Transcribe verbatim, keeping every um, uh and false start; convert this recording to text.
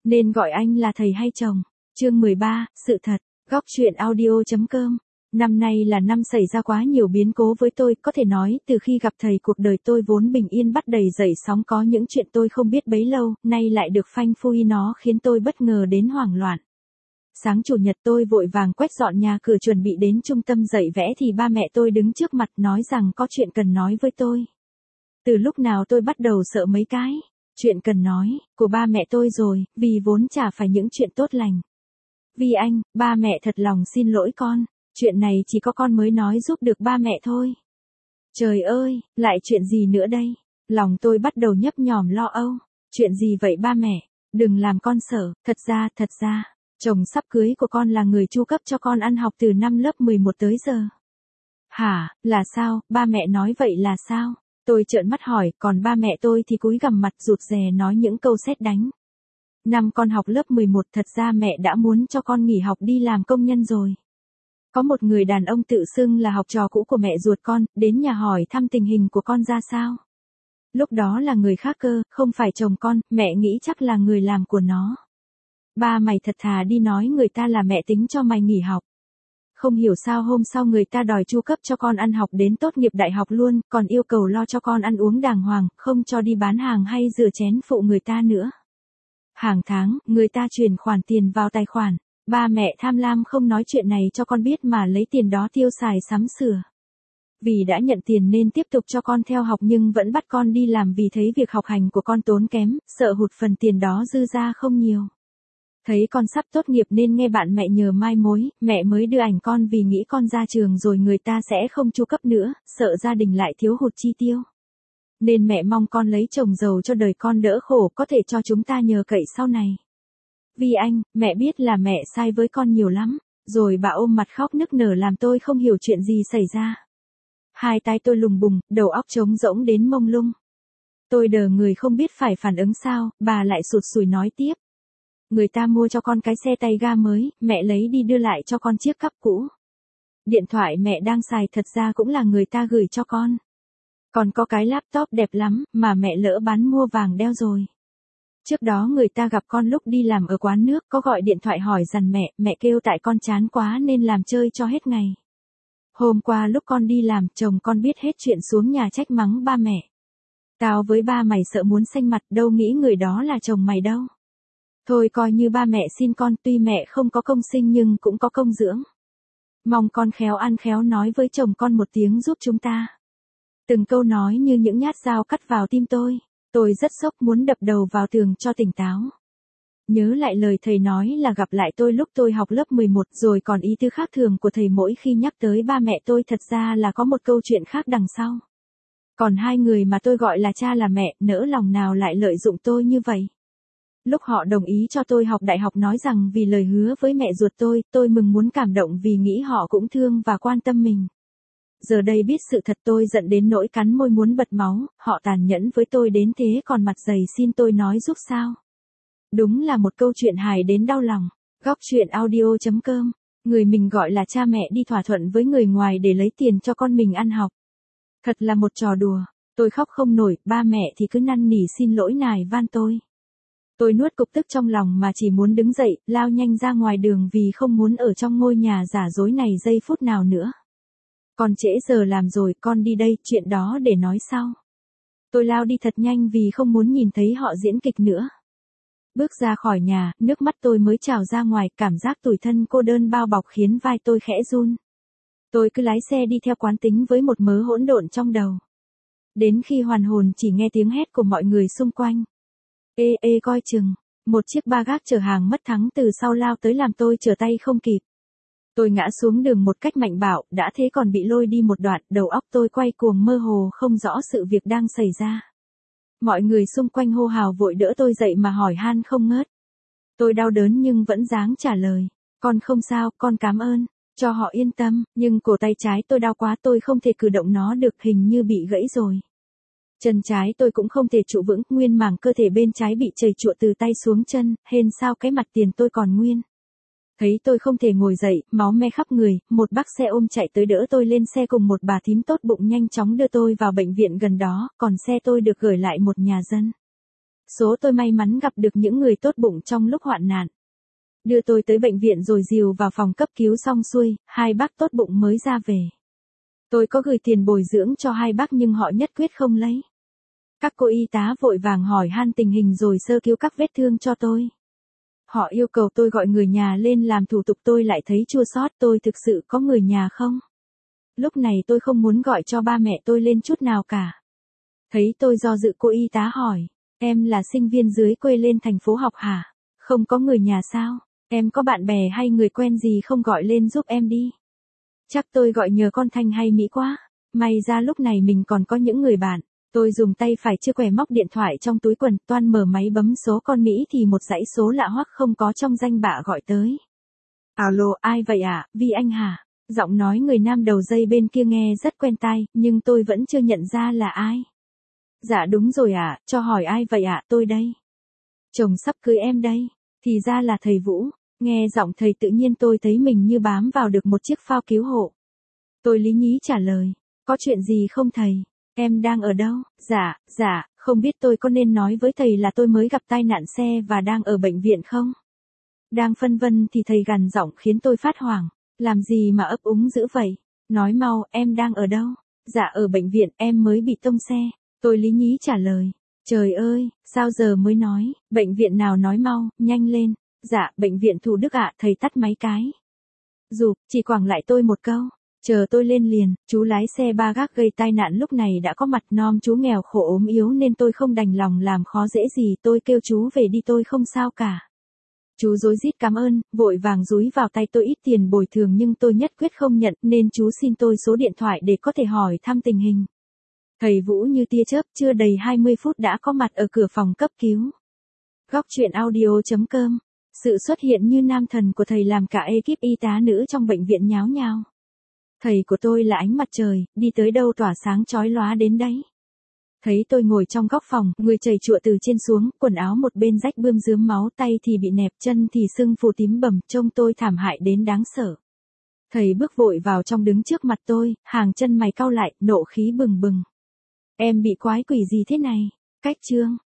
Nên gọi anh là thầy hay chồng? Chương mười ba, sự thật. Góc truyện audio.com. Năm nay là năm xảy ra quá nhiều biến cố với tôi, có thể nói, từ khi gặp thầy cuộc đời tôi vốn bình yên bắt đầy dậy sóng, có những chuyện tôi không biết bấy lâu, nay lại được phanh phui, nó khiến tôi bất ngờ đến hoảng loạn. Sáng chủ nhật tôi vội vàng quét dọn nhà cửa chuẩn bị đến trung tâm dạy vẽ thì ba mẹ tôi đứng trước mặt nói rằng có chuyện cần nói với tôi. Từ lúc nào tôi bắt đầu sợ mấy cái chuyện cần nói của ba mẹ tôi rồi, vì vốn chả phải những chuyện tốt lành. Vì anh, ba mẹ thật lòng xin lỗi con, chuyện này chỉ có con mới nói giúp được ba mẹ thôi. Trời ơi, lại chuyện gì nữa đây? Lòng tôi bắt đầu nhấp nhòm lo âu. Chuyện gì vậy ba mẹ? Đừng làm con sợ, thật ra, thật ra, chồng sắp cưới của con là người chu cấp cho con ăn học từ năm lớp mười một tới giờ. Hả, là sao, ba mẹ nói vậy là sao? Tôi trợn mắt hỏi, còn ba mẹ tôi thì cúi gằm mặt rụt rè nói những câu sét đánh. Năm con học lớp mười một, thật ra mẹ đã muốn cho con nghỉ học đi làm công nhân rồi. Có một người đàn ông tự xưng là học trò cũ của mẹ ruột con, đến nhà hỏi thăm tình hình của con ra sao. Lúc đó là người khác cơ, không phải chồng con, mẹ nghĩ chắc là người làm của nó. Ba mày thật thà đi nói người ta là mẹ tính cho mày nghỉ học. Không hiểu sao hôm sau người ta đòi chu cấp cho con ăn học đến tốt nghiệp đại học luôn, còn yêu cầu lo cho con ăn uống đàng hoàng, không cho đi bán hàng hay rửa chén phụ người ta nữa. Hàng tháng, người ta chuyển khoản tiền vào tài khoản. Ba mẹ tham lam không nói chuyện này cho con biết mà lấy tiền đó tiêu xài sắm sửa. Vì đã nhận tiền nên tiếp tục cho con theo học nhưng vẫn bắt con đi làm vì thấy việc học hành của con tốn kém, sợ hụt phần tiền đó dư ra không nhiều. Thấy con sắp tốt nghiệp nên nghe bạn mẹ nhờ mai mối, mẹ mới đưa ảnh con vì nghĩ con ra trường rồi người ta sẽ không chu cấp nữa, sợ gia đình lại thiếu hụt chi tiêu. Nên mẹ mong con lấy chồng giàu cho đời con đỡ khổ, có thể cho chúng ta nhờ cậy sau này. Vì anh, mẹ biết là mẹ sai với con nhiều lắm. Rồi bà ôm mặt khóc nức nở làm tôi không hiểu chuyện gì xảy ra. Hai tay tôi lùng bùng, đầu óc trống rỗng đến mông lung. Tôi đờ người không biết phải phản ứng sao, bà lại sụt sùi nói tiếp. Người ta mua cho con cái xe tay ga mới, mẹ lấy đi đưa lại cho con chiếc cắp cũ. Điện thoại mẹ đang xài thật ra cũng là người ta gửi cho con. Còn có cái laptop đẹp lắm, mà mẹ lỡ bán mua vàng đeo rồi. Trước đó người ta gặp con lúc đi làm ở quán nước, có gọi điện thoại hỏi dằn mẹ, mẹ kêu tại con chán quá nên làm chơi cho hết ngày. Hôm qua lúc con đi làm, chồng con biết hết chuyện xuống nhà trách mắng ba mẹ. Tao với ba mày sợ muốn xanh mặt, đâu nghĩ người đó là chồng mày đâu. Thôi coi như ba mẹ xin con, tuy mẹ không có công sinh nhưng cũng có công dưỡng. Mong con khéo ăn khéo nói với chồng con một tiếng giúp chúng ta. Từng câu nói như những nhát dao cắt vào tim tôi. Tôi rất sốc muốn đập đầu vào tường cho tỉnh táo. Nhớ lại lời thầy nói là gặp lại tôi lúc tôi học lớp mười một, rồi còn ý tứ khác thường của thầy mỗi khi nhắc tới ba mẹ tôi thật ra là có một câu chuyện khác đằng sau. Còn hai người mà tôi gọi là cha là mẹ, nỡ lòng nào lại lợi dụng tôi như vậy. Lúc họ đồng ý cho tôi học đại học nói rằng vì lời hứa với mẹ ruột tôi, tôi mừng muốn cảm động vì nghĩ họ cũng thương và quan tâm mình. Giờ đây biết sự thật tôi giận đến nỗi cắn môi muốn bật máu, họ tàn nhẫn với tôi đến thế còn mặt dày xin tôi nói giúp sao. Đúng là một câu chuyện hài đến đau lòng. Góc truyện audio.com. Người mình gọi là cha mẹ đi thỏa thuận với người ngoài để lấy tiền cho con mình ăn học. Thật là một trò đùa. Tôi khóc không nổi, ba mẹ thì cứ năn nỉ xin lỗi nài van tôi. Tôi nuốt cục tức trong lòng mà chỉ muốn đứng dậy, lao nhanh ra ngoài đường vì không muốn ở trong ngôi nhà giả dối này giây phút nào nữa. Con trễ giờ làm rồi, con đi đây, chuyện đó để nói sau. Tôi lao đi thật nhanh vì không muốn nhìn thấy họ diễn kịch nữa. Bước ra khỏi nhà, nước mắt tôi mới trào ra ngoài, cảm giác tủi thân cô đơn bao bọc khiến vai tôi khẽ run. Tôi cứ lái xe đi theo quán tính với một mớ hỗn độn trong đầu. Đến khi hoàn hồn chỉ nghe tiếng hét của mọi người xung quanh. Ê ê coi chừng, một chiếc ba gác chở hàng mất thắng từ sau lao tới làm tôi trở tay không kịp. Tôi ngã xuống đường một cách mạnh bạo, đã thế còn bị lôi đi một đoạn, đầu óc tôi quay cuồng mơ hồ không rõ sự việc đang xảy ra. Mọi người xung quanh hô hào vội đỡ tôi dậy mà hỏi han không ngớt. Tôi đau đớn nhưng vẫn dáng trả lời. Con không sao, con cảm ơn, cho họ yên tâm, nhưng cổ tay trái tôi đau quá tôi không thể cử động nó được, hình như bị gãy rồi. Chân trái tôi cũng không thể trụ vững, nguyên mảng cơ thể bên trái bị trầy trụa từ tay xuống chân, hên sao cái mặt tiền tôi còn nguyên. Thấy tôi không thể ngồi dậy, máu me khắp người, một bác xe ôm chạy tới đỡ tôi lên xe cùng một bà thím tốt bụng nhanh chóng đưa tôi vào bệnh viện gần đó, còn xe tôi được gửi lại một nhà dân. Số tôi may mắn gặp được những người tốt bụng trong lúc hoạn nạn. Đưa tôi tới bệnh viện rồi dìu vào phòng cấp cứu xong xuôi, hai bác tốt bụng mới ra về. Tôi có gửi tiền bồi dưỡng cho hai bác nhưng họ nhất quyết không lấy. Các cô y tá vội vàng hỏi han tình hình rồi sơ cứu các vết thương cho tôi. Họ yêu cầu tôi gọi người nhà lên làm thủ tục, tôi lại thấy chua xót, tôi thực sự có người nhà không? Lúc này tôi không muốn gọi cho ba mẹ tôi lên chút nào cả. Thấy tôi do dự, cô y tá hỏi, em là sinh viên dưới quê lên thành phố học hả? Không có người nhà sao? Em có bạn bè hay người quen gì không, gọi lên giúp em đi. Chắc tôi gọi nhờ con Thanh hay Mỹ quá. May ra lúc này mình còn có những người bạn. Tôi dùng tay phải chưa quẻ móc điện thoại trong túi quần, toan mở máy bấm số con Mỹ thì một dãy số lạ hoắc không có trong danh bạ gọi tới. Alo, ai vậy ạ, à? Vi Anh hả? Giọng nói người nam đầu dây bên kia nghe rất quen tai, nhưng tôi vẫn chưa nhận ra là ai. Dạ đúng rồi ạ, à, cho hỏi ai vậy ạ, à? Tôi đây. Chồng sắp cưới em đây. Thì ra là thầy Vũ. Nghe giọng thầy tự nhiên tôi thấy mình như bám vào được một chiếc phao cứu hộ. Tôi lý nhí trả lời. Có chuyện gì không thầy? Em đang ở đâu? Dạ, dạ, không biết tôi có nên nói với thầy là tôi mới gặp tai nạn xe và đang ở bệnh viện không? Đang phân vân thì thầy gằn giọng khiến tôi phát hoảng. Làm gì mà ấp úng dữ vậy? Nói mau, em đang ở đâu? Dạ ở bệnh viện, em mới bị tông xe. Tôi lý nhí trả lời. Trời ơi, sao giờ mới nói? Bệnh viện nào, nói mau, nhanh lên. Dạ, bệnh viện Thủ Đức ạ, thầy tắt máy cái. Dù, chỉ quẳng lại tôi một câu. Chờ tôi lên liền, chú lái xe ba gác gây tai nạn lúc này đã có mặt, nom chú nghèo khổ ốm yếu nên tôi không đành lòng làm khó dễ gì, tôi kêu chú về đi, tôi không sao cả. Chú rối rít cảm ơn, vội vàng dúi vào tay tôi ít tiền bồi thường nhưng tôi nhất quyết không nhận nên chú xin tôi số điện thoại để có thể hỏi thăm tình hình. Thầy Vũ như tia chớp chưa đầy hai mươi phút đã có mặt ở cửa phòng cấp cứu. Góc truyện audio chấm com. Sự xuất hiện như nam thần của thầy làm cả ekip y tá nữ trong bệnh viện nháo nhao. Thầy của tôi là ánh mặt trời, đi tới đâu tỏa sáng chói lóa đến đấy. Thấy tôi ngồi trong góc phòng, người chảy chụa từ trên xuống, quần áo một bên rách bươm rướm máu, tay thì bị nẹp, chân thì sưng phù tím bầm, trông tôi thảm hại đến đáng sợ. Thầy bước vội vào trong đứng trước mặt tôi, hàng chân mày cau lại, nộ khí bừng bừng. Em bị quái quỷ gì thế này? Cách trương,